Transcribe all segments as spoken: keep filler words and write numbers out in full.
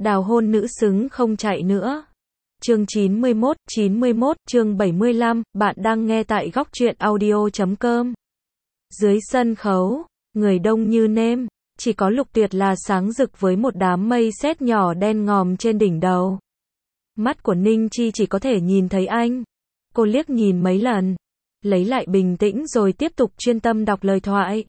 Đào hôn nữ xứng không chạy nữa. Chương chín mươi mốt, chín mươi mốt, chương bảy mươi lăm, bạn đang nghe tại góc truyện audio chấm com. Dưới sân khấu, người đông như nêm, chỉ có Lục Tuyệt là sáng rực với một đám mây sét nhỏ đen ngòm trên đỉnh đầu. Mắt của Ninh Chi chỉ có thể nhìn thấy anh. Cô liếc nhìn mấy lần, lấy lại bình tĩnh rồi tiếp tục chuyên tâm đọc lời thoại.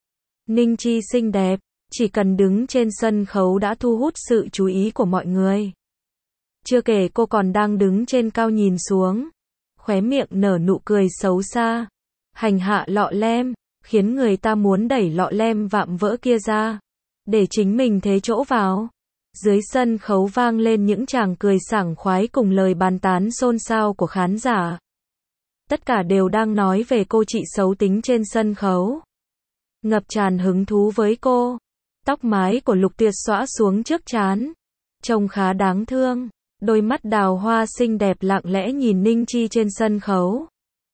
Ninh Chi xinh đẹp, chỉ cần đứng trên sân khấu đã thu hút sự chú ý của mọi người. Chưa kể cô còn đang đứng trên cao nhìn xuống, khóe miệng nở nụ cười xấu xa, hành hạ lọ lem, khiến người ta muốn đẩy lọ lem vạm vỡ kia ra, để chính mình thế chỗ vào. Dưới sân khấu vang lên những tràng cười sảng khoái cùng lời bàn tán xôn xao của khán giả. Tất cả đều đang nói về cô chị xấu tính trên sân khấu. Ngập tràn hứng thú với cô. Tóc mái của Lục Tuyệt xõa xuống trước trán, trông khá đáng thương. Đôi mắt đào hoa xinh đẹp lặng lẽ nhìn Ninh Chi trên sân khấu.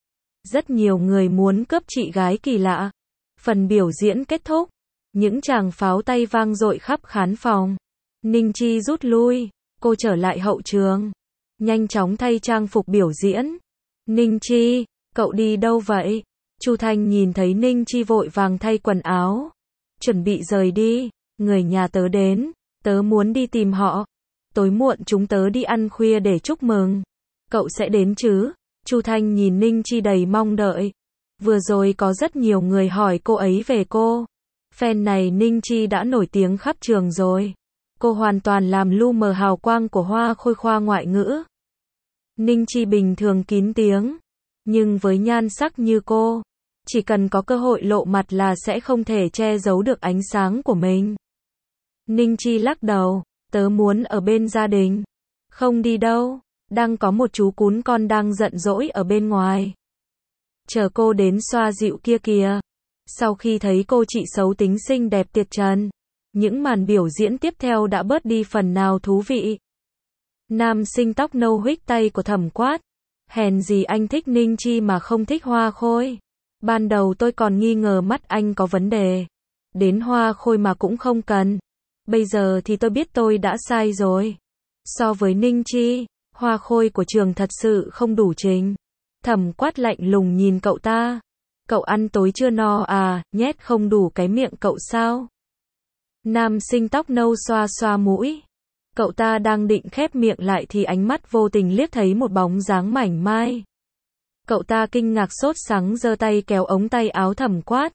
Rất nhiều người muốn cướp chị gái kỳ lạ. Phần biểu diễn kết thúc, những tràng pháo tay vang dội khắp khán phòng. Ninh Chi rút lui, cô trở lại hậu trường, nhanh chóng thay trang phục biểu diễn. Ninh Chi, cậu đi đâu vậy? Chu Thanh nhìn thấy Ninh Chi vội vàng thay quần áo, chuẩn bị rời đi. Người nhà tớ đến, tớ muốn đi tìm họ. Tối muộn chúng tớ đi ăn khuya để chúc mừng. Cậu sẽ đến chứ? Chu Thanh nhìn Ninh Chi đầy mong đợi. Vừa rồi có rất nhiều người hỏi cô ấy về cô. Fan này Ninh Chi đã nổi tiếng khắp trường rồi. Cô hoàn toàn làm lu mờ hào quang của Hoa Khôi khoa ngoại ngữ. Ninh Chi bình thường kín tiếng, nhưng với nhan sắc như cô, chỉ cần có cơ hội lộ mặt là sẽ không thể che giấu được ánh sáng của mình. Ninh Chi lắc đầu, tớ muốn ở bên gia đình. Không đi đâu, đang có một chú cún con đang giận dỗi ở bên ngoài. Chờ cô đến xoa dịu kia kìa. Sau khi thấy cô chị xấu tính xinh đẹp tuyệt trần, những màn biểu diễn tiếp theo đã bớt đi phần nào thú vị. Nam sinh tóc nâu huých tay của Thẩm quát. Hèn gì anh thích Ninh Chi mà không thích Hoa Khôi. Ban đầu tôi còn nghi ngờ mắt anh có vấn đề. Đến Hoa Khôi mà cũng không cần. Bây giờ thì tôi biết tôi đã sai rồi. So với Ninh Chi, Hoa Khôi của trường thật sự không đủ trình. Thẩm quát lạnh lùng nhìn cậu ta. Cậu ăn tối chưa no à, nhét không đủ cái miệng cậu sao? Nam sinh tóc nâu xoa xoa mũi. Cậu ta đang định khép miệng lại thì ánh mắt vô tình liếc thấy một bóng dáng mảnh mai. Cậu ta kinh ngạc sốt sắng giơ tay kéo ống tay áo Thẩm quát.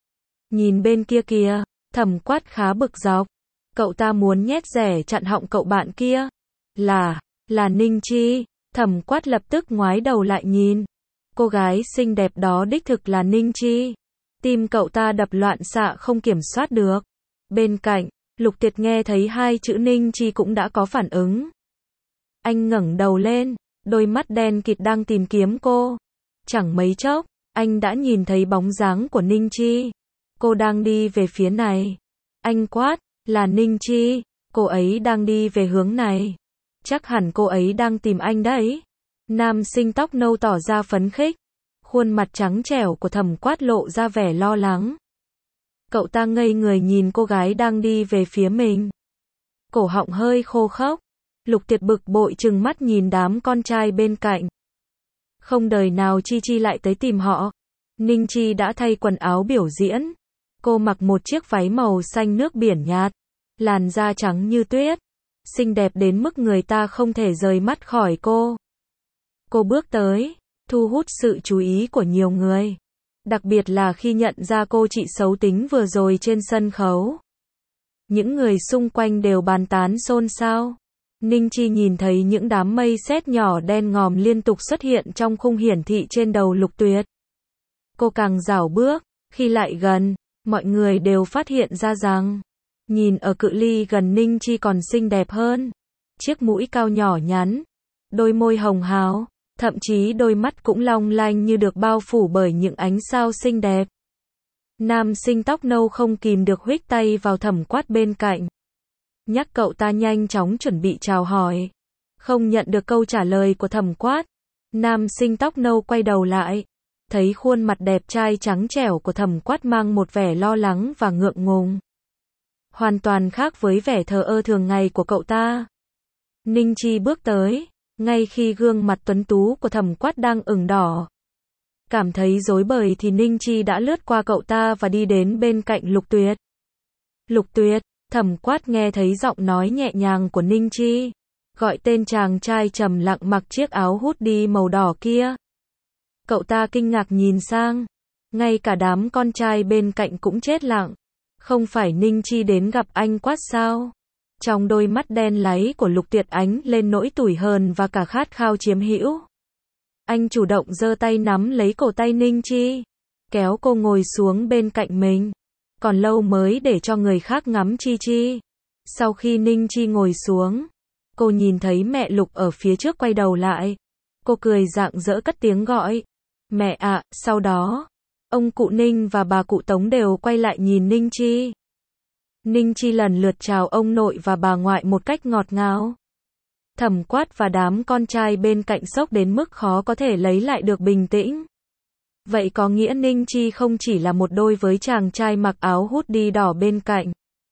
Nhìn bên kia kìa, Thẩm quát khá bực dọc. Cậu ta muốn nhét rẻ chặn họng cậu bạn kia. Là, là Ninh Chi. Thẩm quát lập tức ngoái đầu lại nhìn. Cô gái xinh đẹp đó đích thực là Ninh Chi. Tim cậu ta đập loạn xạ không kiểm soát được. Bên cạnh, Lục Tuyệt nghe thấy hai chữ Ninh Chi cũng đã có phản ứng. Anh ngẩng đầu lên, đôi mắt đen kịt đang tìm kiếm cô. Chẳng mấy chốc, anh đã nhìn thấy bóng dáng của Ninh Chi. Cô đang đi về phía này. Anh quát, là Ninh Chi, cô ấy đang đi về hướng này. Chắc hẳn cô ấy đang tìm anh đấy. Nam sinh tóc nâu tỏ ra phấn khích. Khuôn mặt trắng trẻo của Thẩm quát lộ ra vẻ lo lắng. Cậu ta ngây người nhìn cô gái đang đi về phía mình. Cổ họng hơi khô khốc. Lục Tuyệt bực bội trừng mắt nhìn đám con trai bên cạnh. Không đời nào Chi Chi lại tới tìm họ. Ninh Chi đã thay quần áo biểu diễn. Cô mặc một chiếc váy màu xanh nước biển nhạt. Làn da trắng như tuyết. Xinh đẹp đến mức người ta không thể rời mắt khỏi cô. Cô bước tới, thu hút sự chú ý của nhiều người. Đặc biệt là khi nhận ra cô chị xấu tính vừa rồi trên sân khấu. Những người xung quanh đều bàn tán xôn xao. Ninh Chi nhìn thấy những đám mây sét nhỏ đen ngòm liên tục xuất hiện trong khung hiển thị trên đầu Lục Tuyệt. Cô càng rảo bước, khi lại gần, mọi người đều phát hiện ra rằng, nhìn ở cự ly gần Ninh Chi còn xinh đẹp hơn. Chiếc mũi cao nhỏ nhắn, đôi môi hồng hào. Thậm chí đôi mắt cũng long lanh như được bao phủ bởi những ánh sao xinh đẹp. Nam sinh tóc nâu không kìm được huých tay vào Thẩm quát bên cạnh. Nhắc cậu ta nhanh chóng chuẩn bị chào hỏi. Không nhận được câu trả lời của Thẩm quát. Nam sinh tóc nâu quay đầu lại. Thấy khuôn mặt đẹp trai trắng trẻo của Thẩm quát mang một vẻ lo lắng và ngượng ngùng. hoàn toàn khác với vẻ thờ ơ thường ngày của cậu ta. Ninh Chi bước tới, ngay khi gương mặt tuấn tú của Thẩm Quát đang ửng đỏ. Cảm thấy rối bời thì Ninh Chi đã lướt qua cậu ta và đi đến bên cạnh Lục Tuyệt. Lục Tuyệt, Thẩm Quát nghe thấy giọng nói nhẹ nhàng của Ninh Chi, gọi tên chàng trai trầm lặng mặc chiếc áo hoodie màu đỏ kia. Cậu ta kinh ngạc nhìn sang, ngay cả đám con trai bên cạnh cũng chết lặng. Không phải Ninh Chi đến gặp anh Quát sao? Trong đôi mắt đen láy của Lục Tuyệt ánh lên nỗi tủi hờn và cả khát khao chiếm hữu. Anh chủ động giơ tay nắm lấy cổ tay Ninh Chi, kéo cô ngồi xuống bên cạnh mình. Còn lâu mới để cho người khác ngắm Chi Chi. Sau khi Ninh Chi ngồi xuống, cô nhìn thấy mẹ Lục ở phía trước quay đầu lại. Cô cười rạng rỡ cất tiếng gọi, mẹ ạ, sau đó, ông cụ Ninh và bà cụ Tống đều quay lại nhìn Ninh Chi. Ninh Chi lần lượt chào ông nội và bà ngoại một cách ngọt ngào. Thẩm Quát và đám con trai bên cạnh sốc đến mức khó có thể lấy lại được bình tĩnh. Vậy có nghĩa Ninh Chi không chỉ là một đôi với chàng trai mặc áo hoodie đỏ bên cạnh,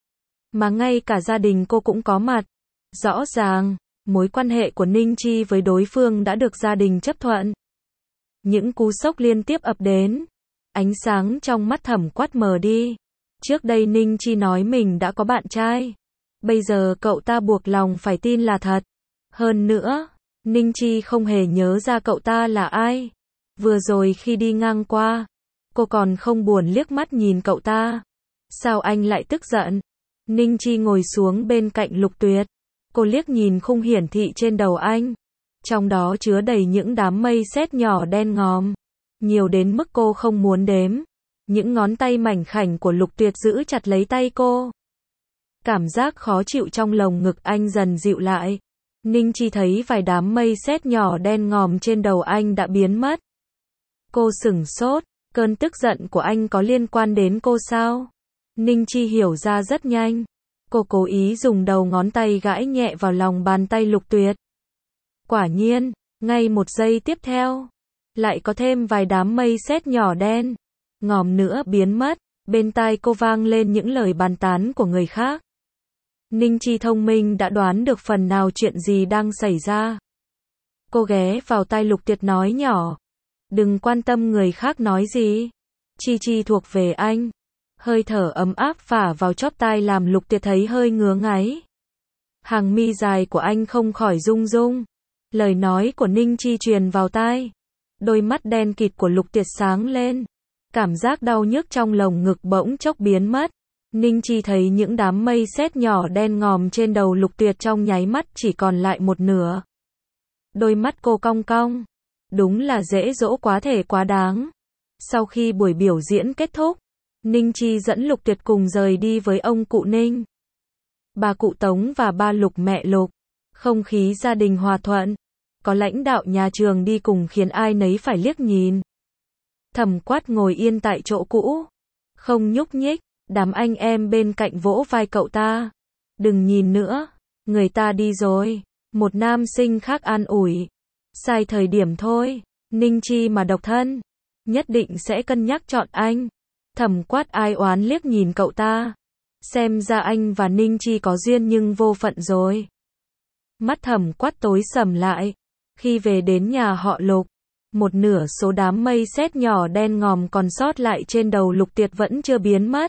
mà ngay cả gia đình cô cũng có mặt. Rõ ràng, mối quan hệ của Ninh Chi với đối phương đã được gia đình chấp thuận. Những cú sốc liên tiếp ập đến. Ánh sáng trong mắt Thẩm Quát mờ đi. Trước đây Ninh Chi nói mình đã có bạn trai. Bây giờ cậu ta buộc lòng phải tin là thật. Hơn nữa, Ninh Chi không hề nhớ ra cậu ta là ai. Vừa rồi khi đi ngang qua, cô còn không buồn liếc mắt nhìn cậu ta. Sao anh lại tức giận? Ninh Chi ngồi xuống bên cạnh Lục Tuyệt. Cô liếc nhìn khung hiển thị trên đầu anh. Trong đó chứa đầy những đám mây sét nhỏ đen ngòm. Nhiều đến mức cô không muốn đếm. Những ngón tay mảnh khảnh của Lục Tuyệt giữ chặt lấy tay cô. Cảm giác khó chịu trong lồng ngực anh dần dịu lại. Ninh Chi thấy vài đám mây sét nhỏ đen ngòm trên đầu anh đã biến mất. Cô sửng sốt, cơn tức giận của anh có liên quan đến cô sao? Ninh Chi hiểu ra rất nhanh. Cô cố ý dùng đầu ngón tay gãi nhẹ vào lòng bàn tay Lục Tuyệt. Quả nhiên, ngay một giây tiếp theo, lại có thêm vài đám mây sét nhỏ đen ngòm nữa biến mất. Bên tai cô vang lên những lời bàn tán của người khác. Ninh Chi thông minh đã đoán được phần nào chuyện gì đang xảy ra. Cô ghé vào tai Lục Tuyệt nói nhỏ, đừng quan tâm người khác nói gì. Chi Chi thuộc về anh. Hơi thở ấm áp phả vào chóp tai làm Lục Tuyệt thấy hơi ngứa ngáy. Hàng mi dài của anh không khỏi rung rung. Lời nói của Ninh Chi truyền vào tai. Đôi mắt đen kịt của Lục Tuyệt sáng lên. Cảm giác đau nhức trong lồng ngực bỗng chốc biến mất. Ninh Chi thấy những đám mây sét nhỏ đen ngòm trên đầu Lục Tuyệt trong nháy mắt chỉ còn lại một nửa. Đôi mắt cô cong cong. Đúng là dễ dỗ quá thể quá đáng. Sau khi buổi biểu diễn kết thúc, Ninh Chi dẫn Lục Tuyệt cùng rời đi với ông cụ Ninh, bà cụ Tống và ba Lục mẹ Lục. Không khí gia đình hòa thuận. Có lãnh đạo nhà trường đi cùng khiến ai nấy phải liếc nhìn. Thẩm Quát ngồi yên tại chỗ cũ, không nhúc nhích. Đám anh em bên cạnh vỗ vai cậu ta. Đừng nhìn nữa, người ta đi rồi. Một nam sinh khác an ủi. Sai thời điểm thôi, Ninh Chi mà độc thân, nhất định sẽ cân nhắc chọn anh. Thẩm Quát ai oán liếc nhìn cậu ta. Xem ra anh và Ninh Chi có duyên nhưng vô phận rồi. Mắt Thẩm Quát tối sầm lại. Khi về đến nhà họ Lục, một nửa số đám mây sét nhỏ đen ngòm còn sót lại trên đầu Lục Tuyệt vẫn chưa biến mất.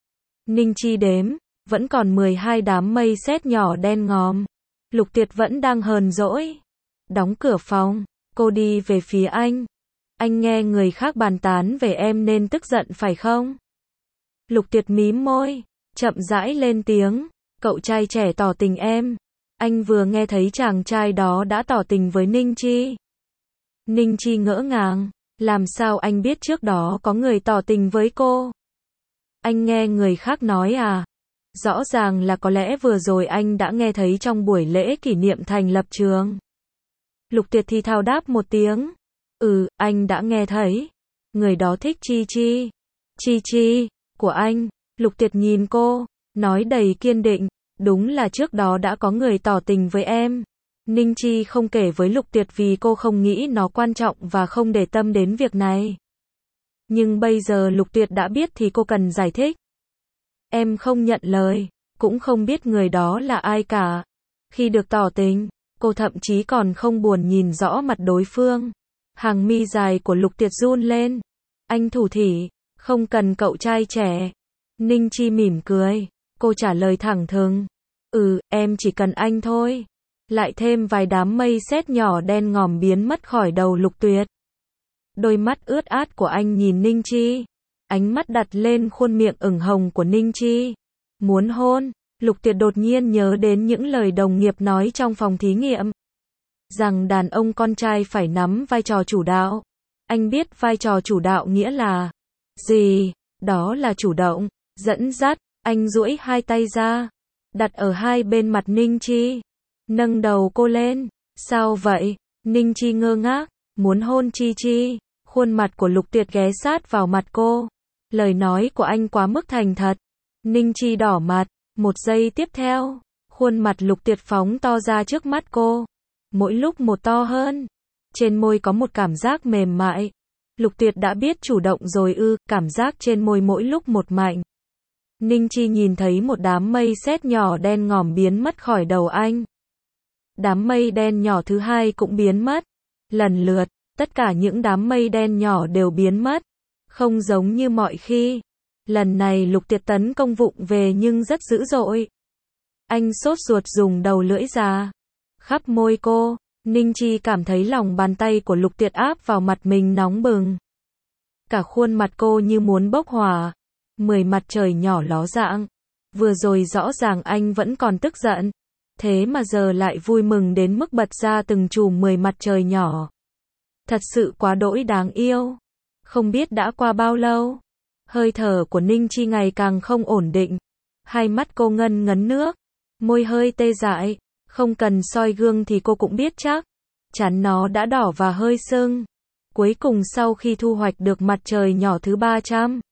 Ninh Chi đếm, vẫn còn mười hai đám mây sét nhỏ đen ngòm. Lục Tuyệt vẫn đang hờn dỗi. Đóng cửa phòng, cô đi về phía anh. Anh nghe người khác bàn tán về em nên tức giận phải không? Lục Tuyệt mím môi, chậm rãi lên tiếng. Cậu trai trẻ tỏ tình em. Anh vừa nghe thấy chàng trai đó đã tỏ tình với Ninh Chi. Ninh Chi ngỡ ngàng. Làm sao anh biết trước đó có người tỏ tình với cô? Anh nghe người khác nói à? Rõ ràng là có lẽ vừa rồi anh đã nghe thấy trong buổi lễ kỷ niệm thành lập trường. Lục Tuyệt thì thào đáp một tiếng. Ừ, anh đã nghe thấy. Người đó thích Chi Chi. Chi Chi, của anh. Lục Tuyệt nhìn cô, nói đầy kiên định. Đúng là trước đó đã có người tỏ tình với em. Ninh Chi không kể với Lục Tuyệt vì cô không nghĩ nó quan trọng và không để tâm đến việc này. Nhưng bây giờ Lục Tuyệt đã biết thì cô cần giải thích. Em không nhận lời. cũng không biết người đó là ai cả. Khi được tỏ tình, cô thậm chí còn không buồn nhìn rõ mặt đối phương. Hàng mi dài của Lục Tuyệt run lên. Anh thủ thỉ, không cần cậu trai trẻ. Ninh Chi mỉm cười, cô trả lời thẳng thừng. Ừ, em chỉ cần anh thôi. Lại thêm vài đám mây sét nhỏ đen ngòm biến mất khỏi đầu Lục Tuyệt. Đôi mắt ướt át của anh nhìn Ninh Chi. Ánh mắt đặt lên khuôn miệng ửng hồng của Ninh Chi. Muốn hôn, Lục Tuyệt đột nhiên nhớ đến những lời đồng nghiệp nói trong phòng thí nghiệm. Rằng đàn ông con trai phải nắm vai trò chủ đạo. Anh biết vai trò chủ đạo nghĩa là gì? Đó là chủ động, dẫn dắt. Anh duỗi hai tay ra, đặt ở hai bên mặt Ninh Chi. Nâng đầu cô lên. Sao vậy? Ninh Chi ngơ ngác, muốn hôn Chi Chi. Khuôn mặt của Lục Tuyệt ghé sát vào mặt cô. Lời nói của anh quá mức thành thật. Ninh Chi đỏ mặt. Một giây tiếp theo, khuôn mặt Lục Tuyệt phóng to ra trước mắt cô. Mỗi lúc một to hơn. Trên môi có một cảm giác mềm mại. Lục Tuyệt đã biết chủ động rồi ư, cảm giác trên môi mỗi lúc một mạnh. Ninh Chi nhìn thấy một đám mây sét nhỏ đen ngòm biến mất khỏi đầu anh. Đám mây đen nhỏ thứ hai cũng biến mất. Lần lượt, tất cả những đám mây đen nhỏ đều biến mất. Không giống như mọi khi. Lần này Lục Tuyệt tấn công vụng về nhưng rất dữ dội. Anh sốt ruột dùng đầu lưỡi ra. Khắp môi cô, Ninh Chi cảm thấy lòng bàn tay của Lục Tuyệt áp vào mặt mình nóng bừng. Cả khuôn mặt cô như muốn bốc hỏa. Mười mặt trời nhỏ ló dạng. Vừa rồi rõ ràng anh vẫn còn tức giận. Thế mà giờ lại vui mừng đến mức bật ra từng chùm mười mặt trời nhỏ. Thật sự quá đỗi đáng yêu. Không biết đã qua bao lâu. Hơi thở của Ninh Chi ngày càng không ổn định. Hai mắt cô ngân ngấn nước. Môi hơi tê dại. Không cần soi gương thì cô cũng biết chắc. Chắn nó đã đỏ và hơi sưng. Cuối cùng sau khi thu hoạch được mặt trời nhỏ thứ ba trăm.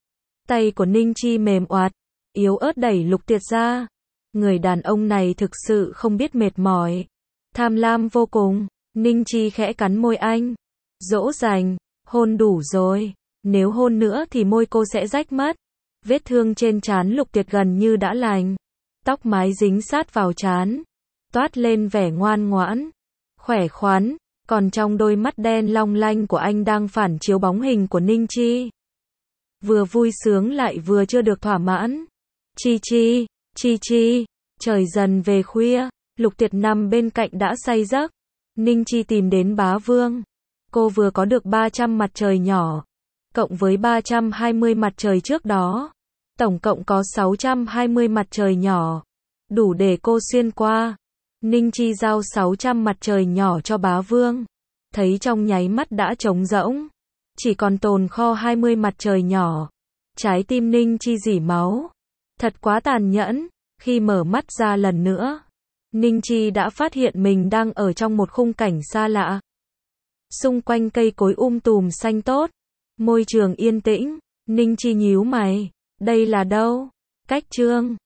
Tay của Ninh Chi mềm oạt. Yếu ớt đẩy Lục Tuyệt ra. Người đàn ông này thực sự không biết mệt mỏi. Tham lam vô cùng. Ninh Chi khẽ cắn môi anh. Dỗ dành. Hôn đủ rồi. Nếu hôn nữa thì môi cô sẽ rách mất. Vết thương trên trán Lục Tuyệt gần như đã lành. Tóc mái dính sát vào trán. Toát lên vẻ ngoan ngoãn. Khỏe khoắn. Còn trong đôi mắt đen long lanh của anh đang phản chiếu bóng hình của Ninh Chi. Vừa vui sướng lại vừa chưa được thỏa mãn. Chi Chi, Chi Chi. Trời dần về khuya. Lục Tuyệt nằm bên cạnh đã say giấc. Ninh Chi tìm đến bá vương. Cô vừa có được ba trăm mặt trời nhỏ. Cộng với ba trăm hai mươi mặt trời trước đó. Tổng cộng có sáu trăm hai mươi mặt trời nhỏ. Đủ để cô xuyên qua. Ninh Chi giao sáu trăm mặt trời nhỏ cho bá vương. Thấy trong nháy mắt đã trống rỗng. Chỉ còn tồn kho hai mươi mặt trời nhỏ. Trái tim Ninh Chi rỉ máu. Thật quá tàn nhẫn. Khi mở mắt ra lần nữa, Ninh Chi đã phát hiện mình đang ở trong một khung cảnh xa lạ. Xung quanh cây cối um tùm xanh tốt. Môi trường yên tĩnh. Ninh Chi nhíu mày. Đây là đâu? Cách Trương.